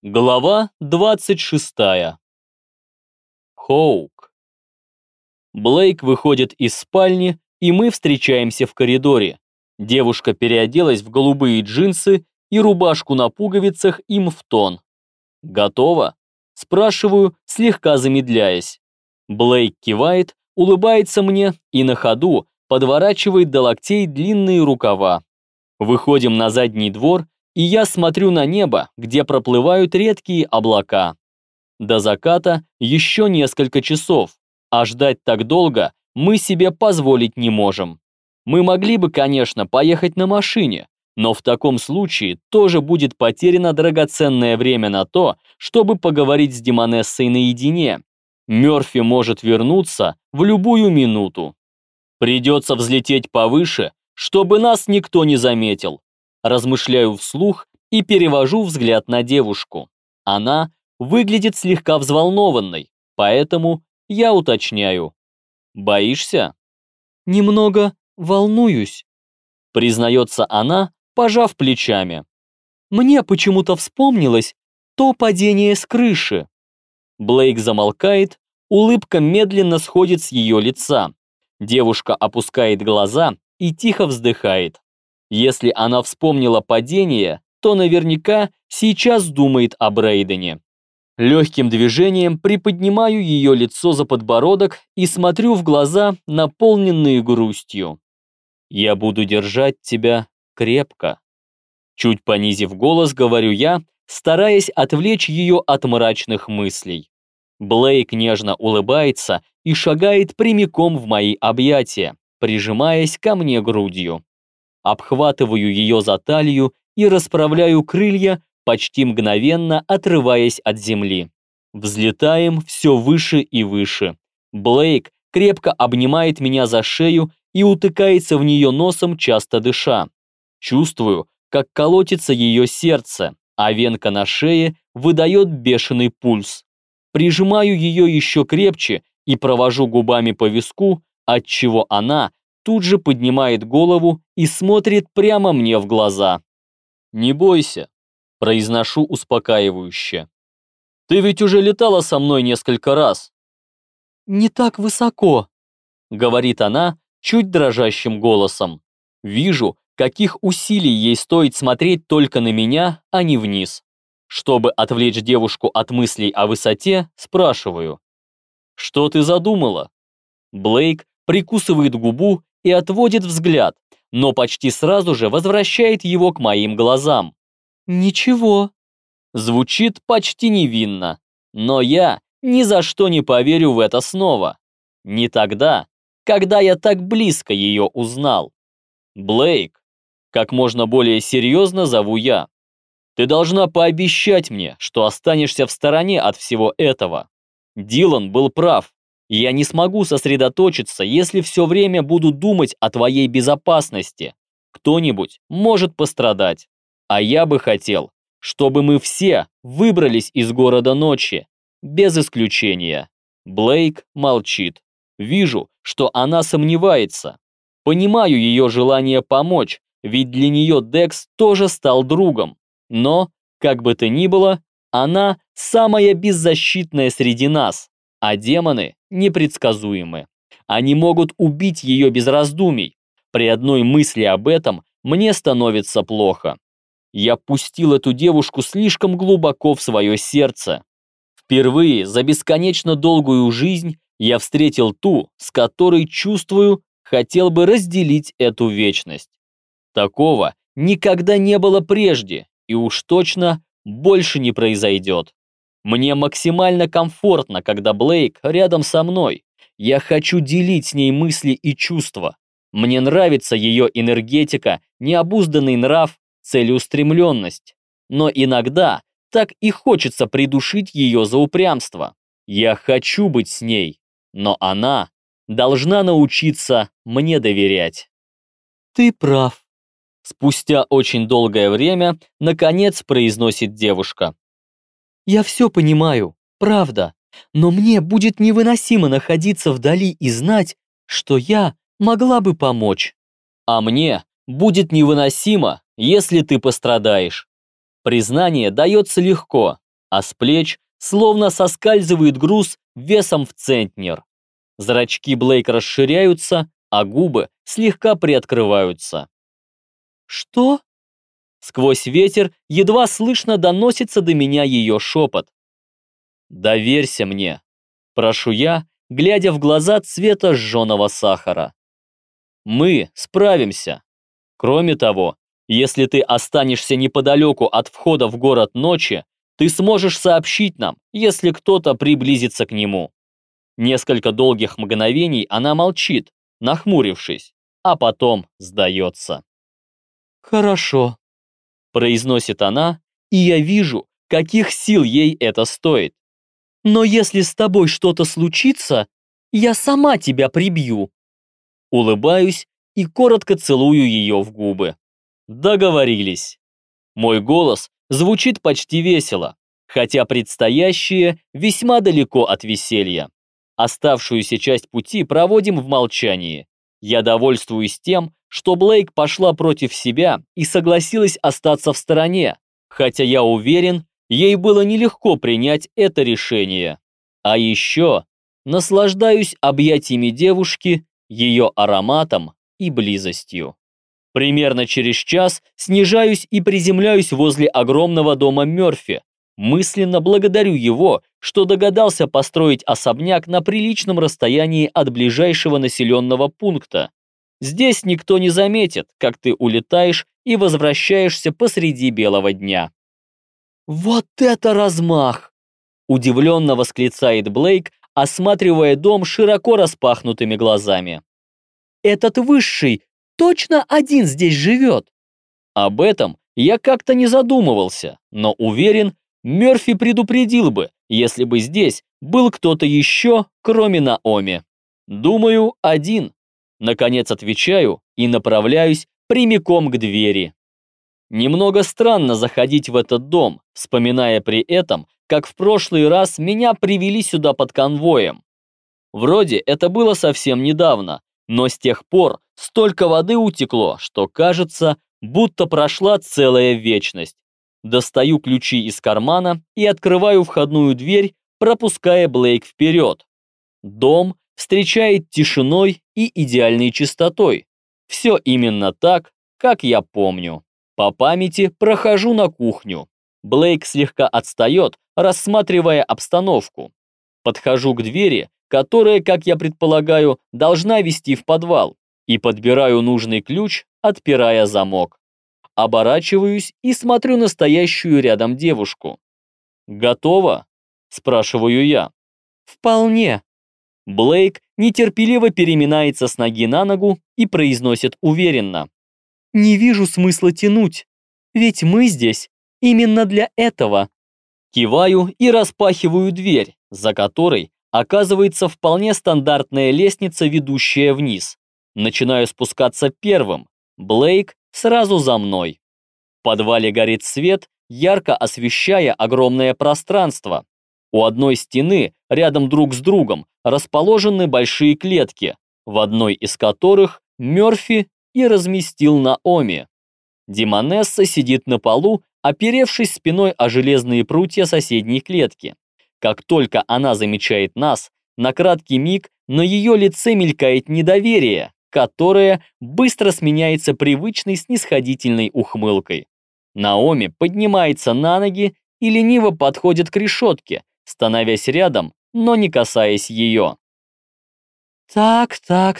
Глава 26. Хоук. Блейк выходит из спальни, и мы встречаемся в коридоре. Девушка переоделась в голубые джинсы и рубашку на пуговицах им в тон. «Готово?» – спрашиваю, слегка замедляясь. Блейк кивает, улыбается мне и на ходу подворачивает до локтей длинные рукава. Выходим на задний двор, и я смотрю на небо, где проплывают редкие облака. До заката еще несколько часов, а ждать так долго мы себе позволить не можем. Мы могли бы, конечно, поехать на машине, но в таком случае тоже будет потеряно драгоценное время на то, чтобы поговорить с Демонессой наедине. Мёрфи может вернуться в любую минуту. Придется взлететь повыше, чтобы нас никто не заметил. Размышляю вслух и перевожу взгляд на девушку. Она выглядит слегка взволнованной, поэтому я уточняю. «Боишься?» «Немного волнуюсь», признается она, пожав плечами. «Мне почему-то вспомнилось то падение с крыши». Блейк замолкает, улыбка медленно сходит с ее лица. Девушка опускает глаза и тихо вздыхает. Если она вспомнила падение, то наверняка сейчас думает о Брейдене. Легким движением приподнимаю ее лицо за подбородок и смотрю в глаза, наполненные грустью. «Я буду держать тебя крепко». Чуть понизив голос, говорю я, стараясь отвлечь ее от мрачных мыслей. Блейк нежно улыбается и шагает прямиком в мои объятия, прижимаясь ко мне грудью. Обхватываю ее за талию и расправляю крылья, почти мгновенно отрываясь от земли. Взлетаем все выше и выше. Блейк крепко обнимает меня за шею и утыкается в нее носом, часто дыша. Чувствую, как колотится ее сердце, а венка на шее выдает бешеный пульс. Прижимаю ее еще крепче и провожу губами по виску, отчего она тут же поднимает голову и смотрит прямо мне в глаза. «Не бойся», – произношу успокаивающе. «Ты ведь уже летала со мной несколько раз». «Не так высоко», – говорит она чуть дрожащим голосом. Вижу, каких усилий ей стоит смотреть только на меня, а не вниз. Чтобы отвлечь девушку от мыслей о высоте, спрашиваю. «Что ты задумала?» Блейк прикусывает губу и отводит взгляд, но почти сразу же возвращает его к моим глазам. «Ничего». Звучит почти невинно, но я ни за что не поверю в это снова. Не тогда, когда я так близко ее узнал. «Блейк», как можно более серьезно зову я, ты должна пообещать мне, что останешься в стороне от всего этого. Дилан был прав. Я не смогу сосредоточиться, если все время буду думать о твоей безопасности. Кто-нибудь может пострадать. А я бы хотел, чтобы мы все выбрались из города ночи. Без исключения. Блейк молчит. Вижу, что она сомневается. Понимаю ее желание помочь, ведь для нее Декс тоже стал другом. Но, как бы то ни было, она самая беззащитная среди нас. А демоны непредсказуемы. Они могут убить ее без раздумий. При одной мысли об этом мне становится плохо. Я пустил эту девушку слишком глубоко в свое сердце. Впервые за бесконечно долгую жизнь я встретил ту, с которой, чувствую, хотел бы разделить эту вечность. Такого никогда не было прежде, и уж точно больше не произойдет. Мне максимально комфортно, когда Блейк рядом со мной. Я хочу делить с ней мысли и чувства. Мне нравится ее энергетика, необузданный нрав, целеустремленность. Но иногда так и хочется придушить ее за упрямство. Я хочу быть с ней, но она должна научиться мне доверять. «Ты прав», — спустя очень долгое время наконец произносит девушка. «Я все понимаю, правда, но мне будет невыносимо находиться вдали и знать, что я могла бы помочь. А мне будет невыносимо, если ты пострадаешь». Признание дается легко, а с плеч словно соскальзывает груз весом в центнер. Зрачки Блейк расширяются, а губы слегка приоткрываются. «Что?» Сквозь ветер едва слышно доносится до меня ее шепот. «Доверься мне», – прошу я, глядя в глаза цвета жженого сахара. «Мы справимся. Кроме того, если ты останешься неподалеку от входа в город ночи, ты сможешь сообщить нам, если кто-то приблизится к нему». Несколько долгих мгновений она молчит, нахмурившись, а потом сдается. «Хорошо», – произносит она, и я вижу, каких сил ей это стоит. «Но если с тобой что-то случится, я сама тебя прибью». Улыбаюсь и коротко целую ее в губы. Договорились. Мой голос звучит почти весело, хотя предстоящее весьма далеко от веселья. Оставшуюся часть пути проводим в молчании. Я довольствуюсь тем, что Блейк пошла против себя и согласилась остаться в стороне, хотя я уверен, ей было нелегко принять это решение. А еще наслаждаюсь объятиями девушки, ее ароматом и близостью. Примерно через час снижаюсь и приземляюсь возле огромного дома Мёрфи. Мысленно благодарю его, что догадался построить особняк на приличном расстоянии от ближайшего населенного пункта. Здесь никто не заметит, как ты улетаешь и возвращаешься посреди белого дня. «Вот это размах!» – удивленно восклицает Блейк, осматривая дом широко распахнутыми глазами. «Этот высший точно один здесь живет?» Об этом я как-то не задумывался, но уверен, Мёрфи предупредил бы, если бы здесь был кто-то еще, кроме Наоми. Думаю, один. Наконец отвечаю и направляюсь прямиком к двери. Немного странно заходить в этот дом, вспоминая при этом, как в прошлый раз меня привели сюда под конвоем. Вроде это было совсем недавно, но с тех пор столько воды утекло, что кажется, будто прошла целая вечность. Достаю ключи из кармана и открываю входную дверь, пропуская Блейк вперед. Дом встречает тишиной и идеальной чистотой. Все именно так, как я помню. По памяти прохожу на кухню. Блейк слегка отстает, рассматривая обстановку. Подхожу к двери, которая, как я предполагаю, должна вести в подвал, и подбираю нужный ключ, отпирая замок. Оборачиваюсь и смотрю на стоящую рядом девушку. «Готово?» – спрашиваю я. «Вполне». Блейк нетерпеливо переминается с ноги на ногу и произносит уверенно. «Не вижу смысла тянуть, ведь мы здесь именно для этого». Киваю и распахиваю дверь, за которой оказывается вполне стандартная лестница, ведущая вниз. Начинаю спускаться первым. Блейк сразу за мной. В подвале горит свет, ярко освещая огромное пространство. У одной стены, рядом друг с другом, расположены большие клетки, в одной из которых Мёрфи и разместил Наоми. Демонесса сидит на полу, оперевшись спиной о железные прутья соседней клетки. Как только она замечает нас, на краткий миг на ее лице мелькает недоверие, которое быстро сменяется привычной снисходительной ухмылкой. Наоми поднимается на ноги и лениво подходит к решетке, становясь рядом, но не касаясь ее. «Так,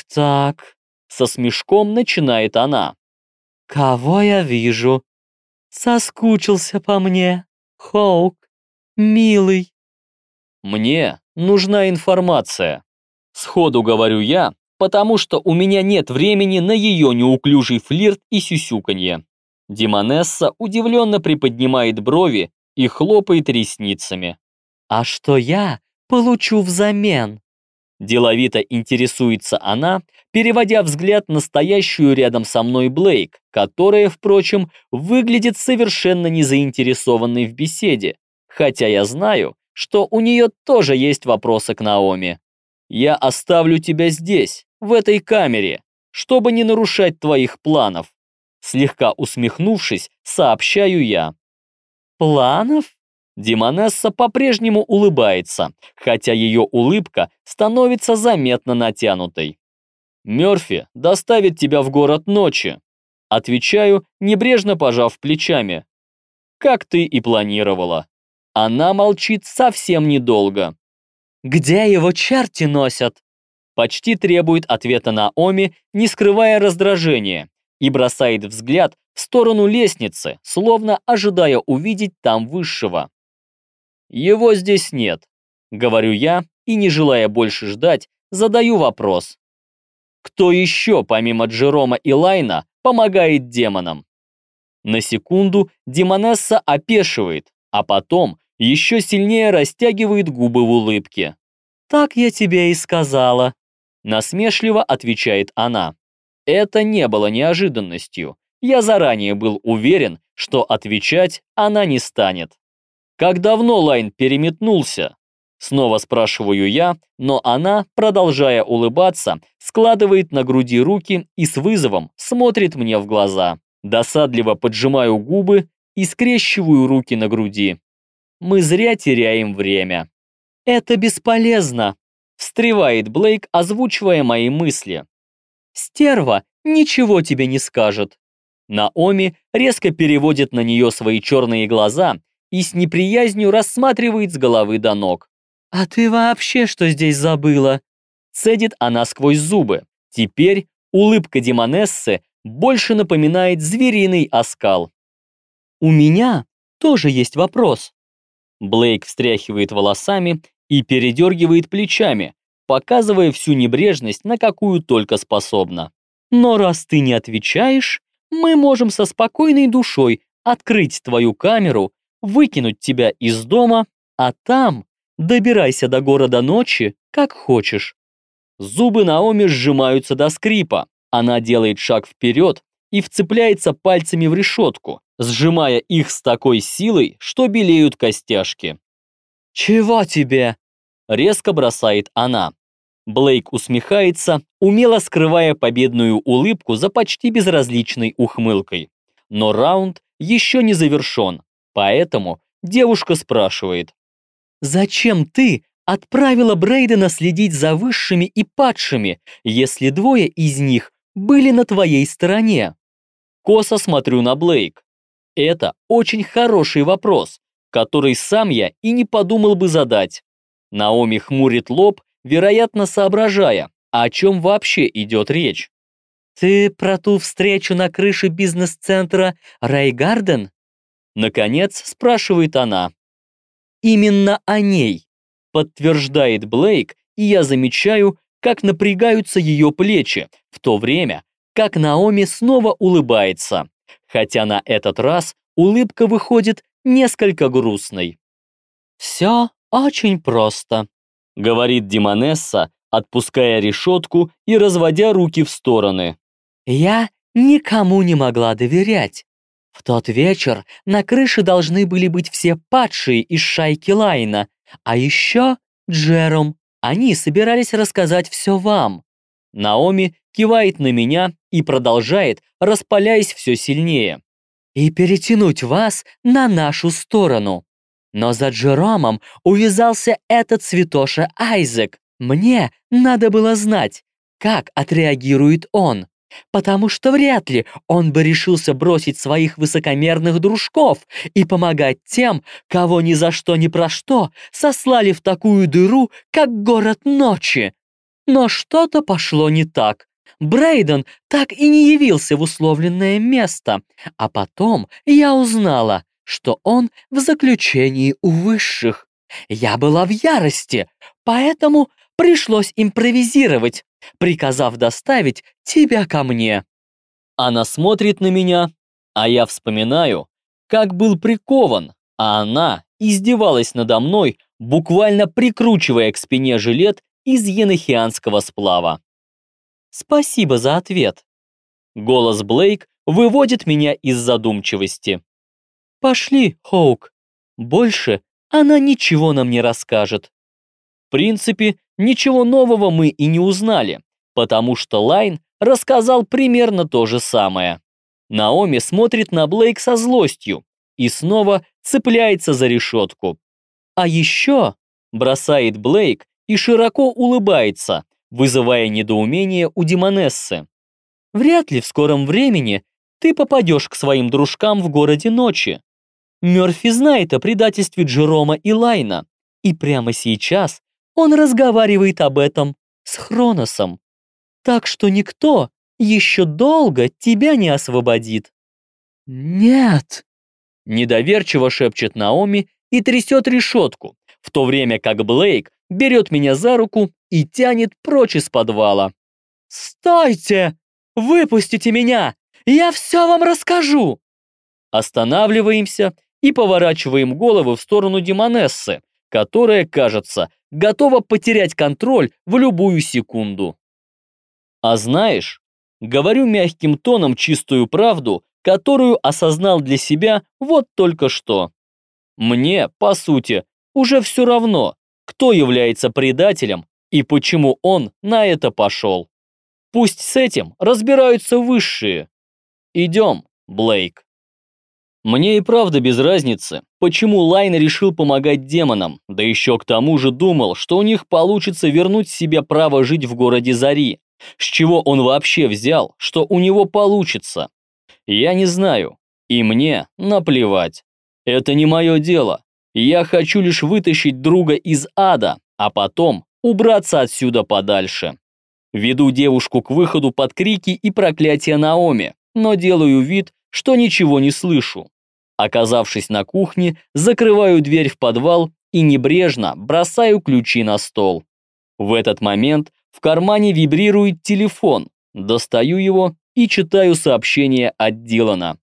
со смешком начинает она. «Кого я вижу? Соскучился по мне, Хоук, милый». «Мне нужна информация», — сходу говорю я, потому что у меня нет времени на ее неуклюжий флирт и сюсюканье. Демонесса удивленно приподнимает брови и хлопает ресницами. «А что я получу взамен?» Деловито интересуется она, переводя взгляд на стоящую рядом со мной Блейк, которая, впрочем, выглядит совершенно не заинтересованной в беседе, хотя я знаю, что у нее тоже есть вопросы к Наоми. «Я оставлю тебя здесь, в этой камере, чтобы не нарушать твоих планов», слегка усмехнувшись, сообщаю я. «Планов?» Демонесса по-прежнему улыбается, хотя ее улыбка становится заметно натянутой. «Мёрфи доставит тебя в город ночи», — отвечаю, небрежно пожав плечами. «Как ты и планировала». Она молчит совсем недолго. «Где его черти носят?» Почти требует ответа Наоми, не скрывая раздражения, и бросает взгляд в сторону лестницы, словно ожидая увидеть там высшего. «Его здесь нет», — говорю я, и, не желая больше ждать, задаю вопрос. Кто еще, помимо Джерома и Лайна, помогает демонам? На секунду демонесса опешивает, а потом еще сильнее растягивает губы в улыбке. «Так я тебе и сказала», — насмешливо отвечает она. Это не было неожиданностью. Я заранее был уверен, что отвечать она не станет. «Как давно Лайн переметнулся?» Снова спрашиваю я, но она, продолжая улыбаться, складывает на груди руки и с вызовом смотрит мне в глаза. Досадливо поджимаю губы и скрещиваю руки на груди. Мы зря теряем время. «Это бесполезно», — встревает Блейк, озвучивая мои мысли. «Стерва ничего тебе не скажет». Наоми резко переводит на нее свои черные глаза и с неприязнью рассматривает с головы до ног. «А ты вообще что здесь забыла?» Цедит она сквозь зубы. Теперь улыбка демонессы больше напоминает звериный оскал. «У меня тоже есть вопрос». Блейк встряхивает волосами и передергивает плечами, показывая всю небрежность, на какую только способна. «Но раз ты не отвечаешь, мы можем со спокойной душой открыть твою камеру, выкинуть тебя из дома, а там добирайся до города ночи, как хочешь». Зубы Наоми сжимаются до скрипа. Она делает шаг вперед и вцепляется пальцами в решетку, сжимая их с такой силой, что белеют костяшки. «Чего тебе?» — резко бросает она. Блейк усмехается, умело скрывая победную улыбку за почти безразличной ухмылкой. Но раунд еще не завершен, поэтому девушка спрашивает. «Зачем ты отправила Брейдена следить за высшими и падшими, если двое из них были на твоей стороне?» Косо смотрю на Блейк. Это очень хороший вопрос, который сам я и не подумал бы задать. Наоми хмурит лоб, вероятно, соображая, о чем вообще идет речь. «Ты про ту встречу на крыше бизнес-центра Райгарден?» Наконец спрашивает она. «Именно о ней», подтверждает Блейк, и я замечаю, как напрягаются ее плечи, в то время, как Наоми снова улыбается, хотя на этот раз улыбка выходит несколько грустной. «Все очень просто», — говорит демонесса, отпуская решетку и разводя руки в стороны. «Я никому не могла доверять. В тот вечер на крыше должны были быть все падшие из шайки Лайна, а еще Джером. Они собирались рассказать все вам». Наоми кивает на меня и продолжает, распаляясь все сильнее. «И перетянуть вас на нашу сторону. Но за Джеромом увязался этот святоша Айзек. Мне надо было знать, как отреагирует он, потому что вряд ли он бы решился бросить своих высокомерных дружков и помогать тем, кого ни за что ни про что сослали в такую дыру, как город ночи. Но что-то пошло не так. Брейден так и не явился в условленное место, а потом я узнала, что он в заключении у высших. Я была в ярости, поэтому пришлось импровизировать, приказав доставить тебя ко мне». Она смотрит на меня, а я вспоминаю, как был прикован, а она издевалась надо мной, буквально прикручивая к спине жилет из енохианского сплава. «Спасибо за ответ». Голос Блейк выводит меня из задумчивости. «Пошли, Хоук. Больше она ничего нам не расскажет». В принципе, ничего нового мы и не узнали, потому что Лайн рассказал примерно то же самое. Наоми смотрит на Блейк со злостью, и снова цепляется за решетку. «А еще», — бросает Блейк и широко улыбается, вызывая недоумение у Демонессы. «Вряд ли в скором времени ты попадешь к своим дружкам в городе ночи. Мёрфи знает о предательстве Джерома и Лайна, и прямо сейчас он разговаривает об этом с Хроносом. Так что никто еще долго тебя не освободит». «Нет!» – недоверчиво шепчет Наоми и трясет решетку, в то время как Блейк берет меня за руку и тянет прочь из подвала. «Стойте! Выпустите меня! Я все вам расскажу!» Останавливаемся и поворачиваем головы в сторону Демонессы, которая, кажется, готова потерять контроль в любую секунду. «А знаешь, говорю мягким тоном чистую правду, которую осознал для себя вот только что. Мне, по сути, уже все равно, кто является предателем и почему он на это пошел. Пусть с этим разбираются высшие. Идем, Блейк». Мне и правда без разницы, почему Лайн решил помогать демонам, да еще к тому же думал, что у них получится вернуть себе право жить в городе Зари. С чего он вообще взял, что у него получится? Я не знаю, и мне наплевать. Это не мое дело. Я хочу лишь вытащить друга из ада, а потом убраться отсюда подальше. Веду девушку к выходу под крики и проклятия Наоми, но делаю вид, что ничего не слышу. Оказавшись на кухне, закрываю дверь в подвал и небрежно бросаю ключи на стол. В этот момент в кармане вибрирует телефон, достаю его и читаю сообщение от Дилана.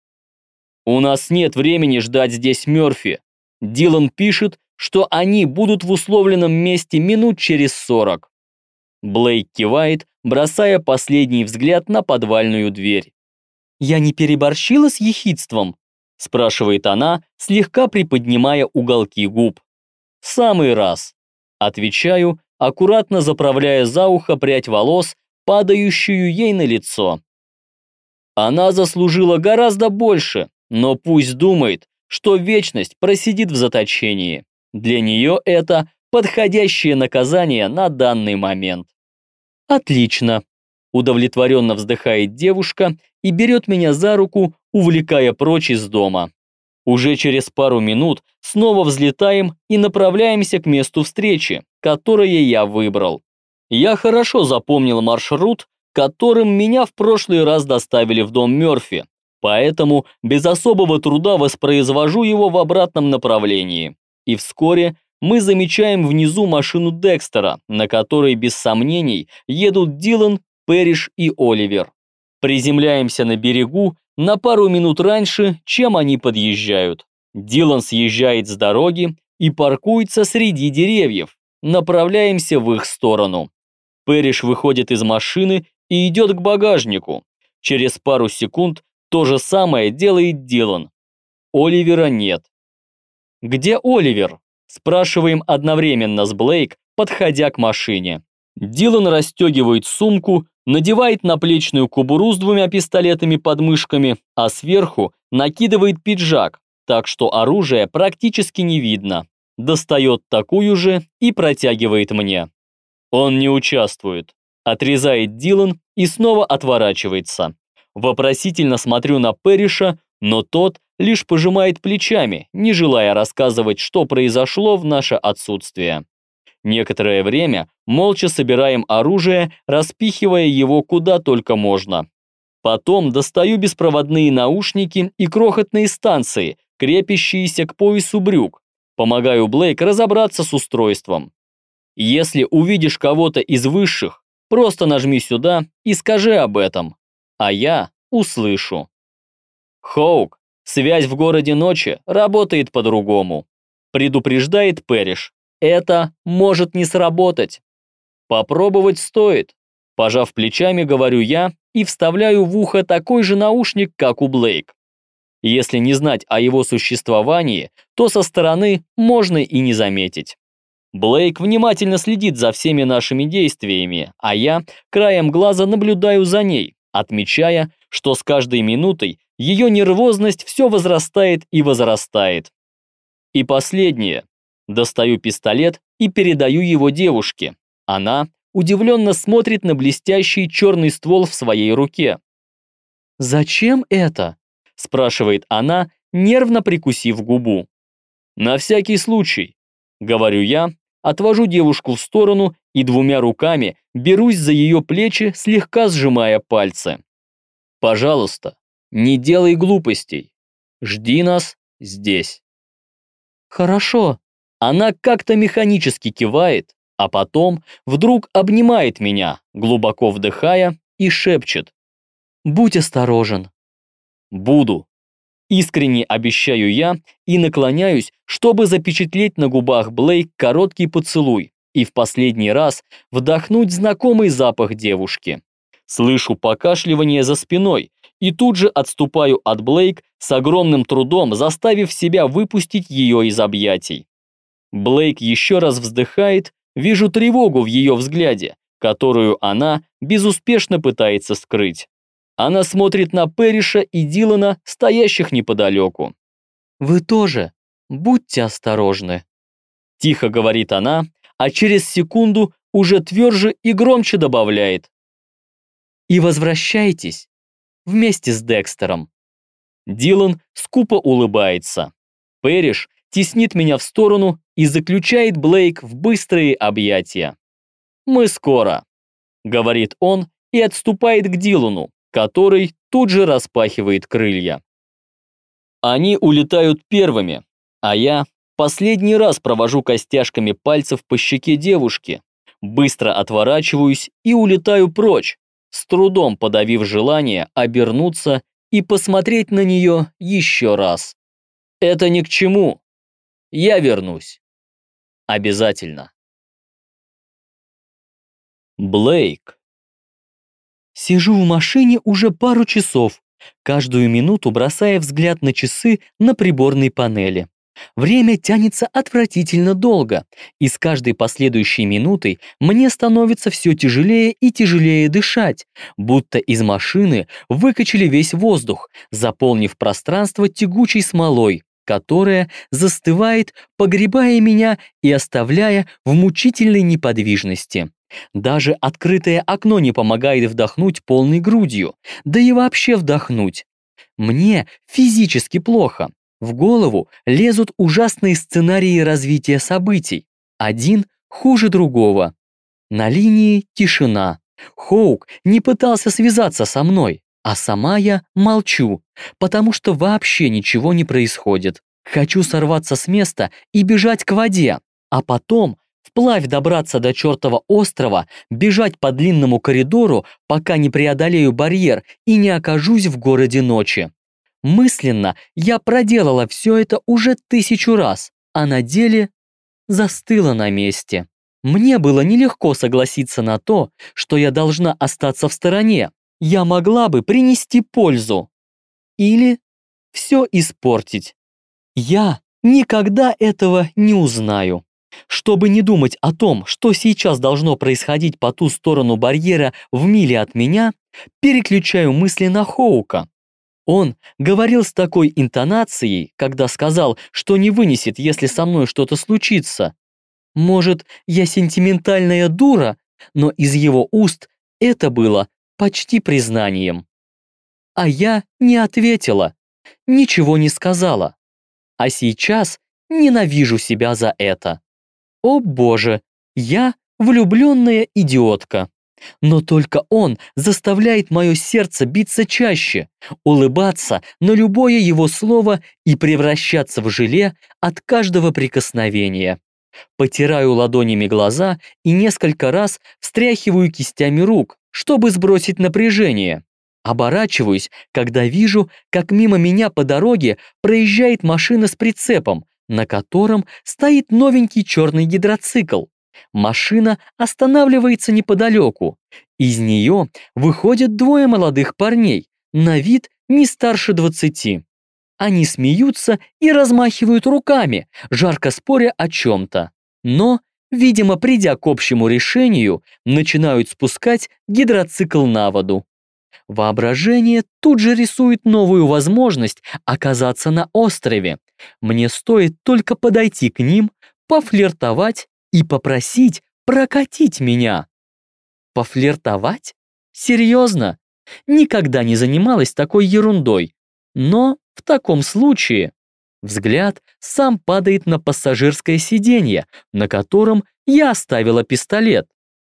«У нас нет времени ждать здесь Мёрфи. Дилан пишет, что они будут в условленном месте минут через 40. Блейк кивает, бросая последний взгляд на подвальную дверь. «Я не переборщила с ехидством?» спрашивает она, слегка приподнимая уголки губ. «В самый раз», отвечаю, аккуратно заправляя за ухо прядь волос, падающую ей на лицо. Она заслужила гораздо больше, но пусть думает, что вечность просидит в заточении. Для нее это подходящее наказание на данный момент. «Отлично», удовлетворенно вздыхает девушка и берет меня за руку, увлекая прочь из дома. Уже через пару минут снова взлетаем и направляемся к месту встречи, которое я выбрал. Я хорошо запомнил маршрут, которым меня в прошлый раз доставили в дом Мёрфи, поэтому без особого труда воспроизвожу его в обратном направлении. И вскоре мы замечаем внизу машину Декстера, на которой без сомнений едут Дилан, Пэриш и Оливер. Приземляемся на берегу на пару минут раньше, чем они подъезжают. Дилан съезжает с дороги и паркуется среди деревьев. Направляемся в их сторону. Пэриш выходит из машины и идет к багажнику. Через пару секунд то же самое делает Дилан. Оливера нет. «Где Оливер?» спрашиваем одновременно с Блейк, подходя к машине. Дилан расстегивает сумку, надевает наплечную кобуру с 2 пистолетами под мышками, а сверху накидывает пиджак, так что оружие практически не видно. Достает такую же и протягивает мне. Он не участвует. Отрезает Дилан и снова отворачивается. Вопросительно смотрю на Пэриша, но тот лишь пожимает плечами, не желая рассказывать, что произошло в наше отсутствие. Некоторое время молча собираем оружие, распихивая его куда только можно. Потом достаю беспроводные наушники и крохотные станции, крепящиеся к поясу брюк. Помогаю Блейк разобраться с устройством. Если увидишь кого-то из высших, просто нажми сюда и скажи об этом, а я услышу. Хоук, связь в городе ночи работает по-другому. Предупреждает Пэриш. Это может не сработать. Попробовать стоит. Пожав плечами, говорю я и вставляю в ухо такой же наушник, как у Блейк. Если не знать о его существовании, то со стороны можно и не заметить. Блейк внимательно следит за всеми нашими действиями, а я краем глаза наблюдаю за ней, отмечая, что с каждой минутой Ее нервозность все возрастает и возрастает. И последнее. Достаю пистолет и передаю его девушке. Она удивленно смотрит на блестящий черный ствол в своей руке. «Зачем это?» – спрашивает она, нервно прикусив губу. «На всякий случай», – говорю я, отвожу девушку в сторону и двумя руками берусь за ее плечи, слегка сжимая пальцы. «Пожалуйста, не делай глупостей. Жди нас здесь». «Хорошо». Она как-то механически кивает, а потом вдруг обнимает меня, глубоко вдыхая, и шепчет: «Будь осторожен». «Буду». Искренне обещаю я и наклоняюсь, чтобы запечатлеть на губах Блейк короткий поцелуй и в последний раз вдохнуть знакомый запах девушки. Слышу покашливание за спиной и тут же отступаю от Блейк, с огромным трудом заставив себя выпустить ее из объятий. Блейк еще раз вздыхает, вижу тревогу в ее взгляде, которую она безуспешно пытается скрыть. Она смотрит на Пэриша и Дилана, стоящих неподалеку. «Вы тоже будьте осторожны», – тихо говорит она, а через секунду уже тверже и громче добавляет: «И возвращайтесь вместе с Декстером». Дилан скупо улыбается. Пэриш теснит меня в сторону и заключает Блейк в быстрые объятия. «Мы скоро», – говорит он и отступает к Дилану, который тут же распахивает крылья. Они улетают первыми, а я последний раз провожу костяшками пальцев по щеке девушки, быстро отворачиваюсь и улетаю прочь, с трудом подавив желание обернуться и посмотреть на нее еще раз. Это ни к чему. Я вернусь. Обязательно. Блейк. Сижу в машине уже пару часов, каждую минуту бросая взгляд на часы на приборной панели. Время тянется отвратительно долго, и с каждой последующей минутой мне становится все тяжелее и тяжелее дышать, будто из машины выкачали весь воздух, заполнив пространство тягучей смолой, которая застывает, погребая меня и оставляя в мучительной неподвижности. Даже открытое окно не помогает вдохнуть полной грудью, да и вообще вдохнуть. Мне физически плохо. В голову лезут ужасные сценарии развития событий. Один хуже другого. На линии тишина. Хоук не пытался связаться со мной, а сама я молчу, потому что вообще ничего не происходит. Хочу сорваться с места и бежать к воде, а потом вплавь добраться до чертова острова, бежать по длинному коридору, пока не преодолею барьер и не окажусь в городе ночи. Мысленно я проделала все это уже 1000 раз, а на деле застыла на месте. Мне было нелегко согласиться на то, что я должна остаться в стороне. Я могла бы принести пользу. Или все испортить. Я никогда этого не узнаю. Чтобы не думать о том, что сейчас должно происходить по ту сторону барьера в миле от меня, переключаю мысли на Хоука. Он говорил с такой интонацией, когда сказал, что не вынесет, если со мной что-то случится. Может, я сентиментальная дура, но из его уст это было почти признанием. А я не ответила, ничего не сказала. А сейчас ненавижу себя за это. О боже, я влюбленная идиотка. Но только он заставляет мое сердце биться чаще, улыбаться на любое его слово и превращаться в желе от каждого прикосновения. Потираю ладонями глаза и несколько раз встряхиваю кистями рук, чтобы сбросить напряжение. Оборачиваюсь, когда вижу, как мимо меня по дороге проезжает машина с прицепом, на котором стоит новенький черный гидроцикл. Машина останавливается неподалеку. Из нее выходят 2 молодых парней, на вид не старше 20. Они смеются и размахивают руками, жарко споря о чем-то. Но, видимо, придя к общему решению, начинают спускать гидроцикл на воду. Воображение тут же рисует новую возможность оказаться на острове. Мне стоит только подойти к ним, пофлиртовать и попросить прокатить меня. Пофлиртовать? Серьезно? Никогда не занималась такой ерундой. Но в таком случае взгляд сам падает на пассажирское сиденье, на котором я оставила пистолет.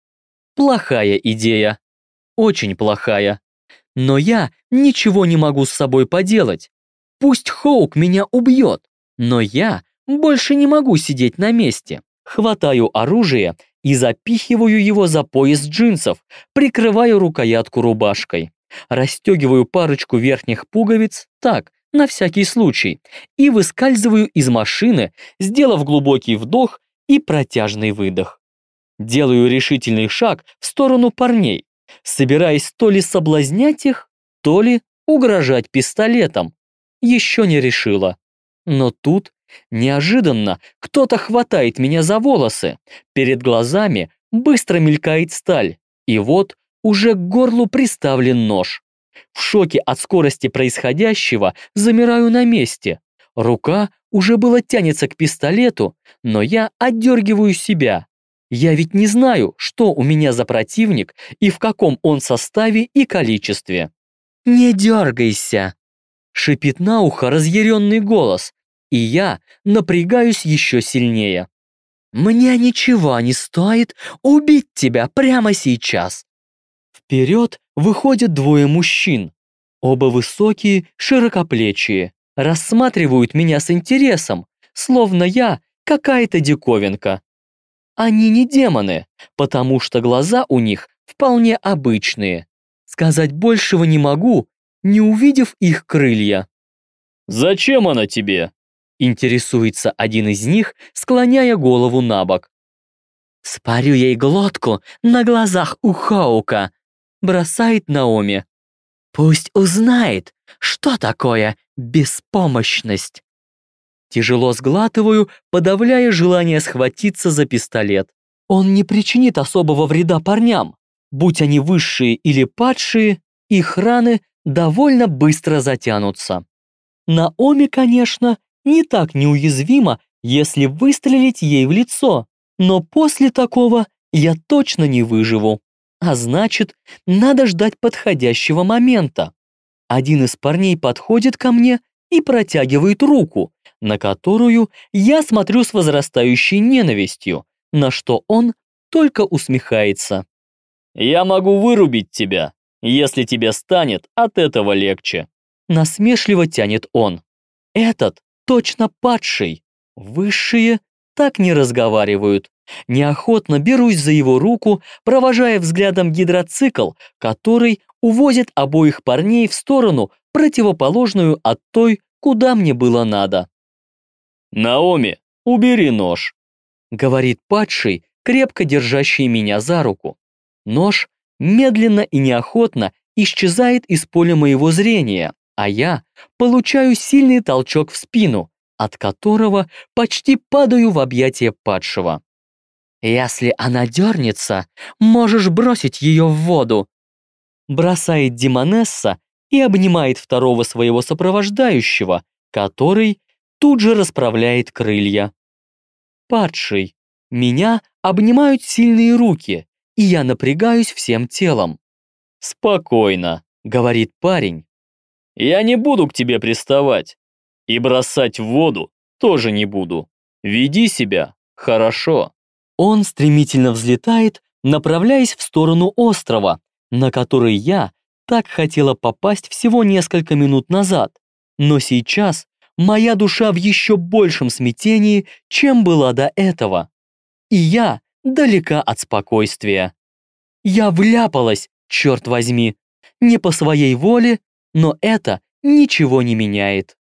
Плохая идея. Очень плохая. Но я ничего не могу с собой поделать. Пусть Хоук меня убьет, но я больше не могу сидеть на месте. Хватаю оружие и запихиваю его за пояс джинсов, прикрываю рукоятку рубашкой. Расстегиваю парочку верхних пуговиц, так, на всякий случай, и выскальзываю из машины, сделав глубокий вдох и протяжный выдох. Делаю решительный шаг в сторону парней, собираясь то ли соблазнять их, то ли угрожать пистолетом. Еще не решила. Но тут неожиданно кто-то хватает меня за волосы. Перед глазами быстро мелькает сталь. И вот уже к горлу приставлен нож. В шоке от скорости происходящего замираю на месте. Рука уже было тянется к пистолету, но я отдергиваю себя. Я ведь не знаю, что у меня за противник и в каком он составе и количестве. «Не дергайся!» — шипит на ухо разъяренный голос, и я напрягаюсь еще сильнее. «Мне ничего не стоит убить тебя прямо сейчас!» Вперед выходят двое мужчин. Оба высокие, широкоплечие, рассматривают меня с интересом, словно я какая-то диковинка. Они не демоны, потому что глаза у них вполне обычные. Сказать большего не могу, не увидев их крылья. «Зачем она тебе?» — интересуется один из них, склоняя голову на бок. «Спарю ей глотку на глазах у Хоука», — бросает Наоми. «Пусть узнает, что такое беспомощность». Тяжело сглатываю, подавляя желание схватиться за пистолет. Он не причинит особого вреда парням. Будь они высшие или падшие, их раны довольно быстро затянутся. Наоми, конечно, не так неуязвима, если выстрелить ей в лицо, но после такого я точно не выживу. А значит, надо ждать подходящего момента. Один из парней подходит ко мне и протягивает руку, на которую я смотрю с возрастающей ненавистью, на что он только усмехается. «Я могу вырубить тебя, если тебе станет от этого легче», насмешливо тянет он. Этот точно падший. Высшие так не разговаривают. Неохотно берусь за его руку, провожая взглядом гидроцикл, который увозит обоих парней в сторону, противоположную от той, куда мне было надо. «Наоми, убери нож», — говорит падший, крепко держащий меня за руку. Нож медленно и неохотно исчезает из поля моего зрения, а я получаю сильный толчок в спину, от которого почти падаю в объятия падшего. «Если она дернется, можешь бросить ее в воду», бросает Демонесса и обнимает второго своего сопровождающего, который тут же расправляет крылья. Падший. Меня обнимают сильные руки, и я напрягаюсь всем телом. «Спокойно», — говорит парень. «Я не буду к тебе приставать. И бросать в воду тоже не буду. Веди себя хорошо». Он стремительно взлетает, направляясь в сторону острова, на который я так хотела попасть всего несколько минут назад. Но сейчас моя душа в еще большем смятении, чем была до этого. И я далека от спокойствия. Я вляпалась, черт возьми, не по своей воле, но это ничего не меняет.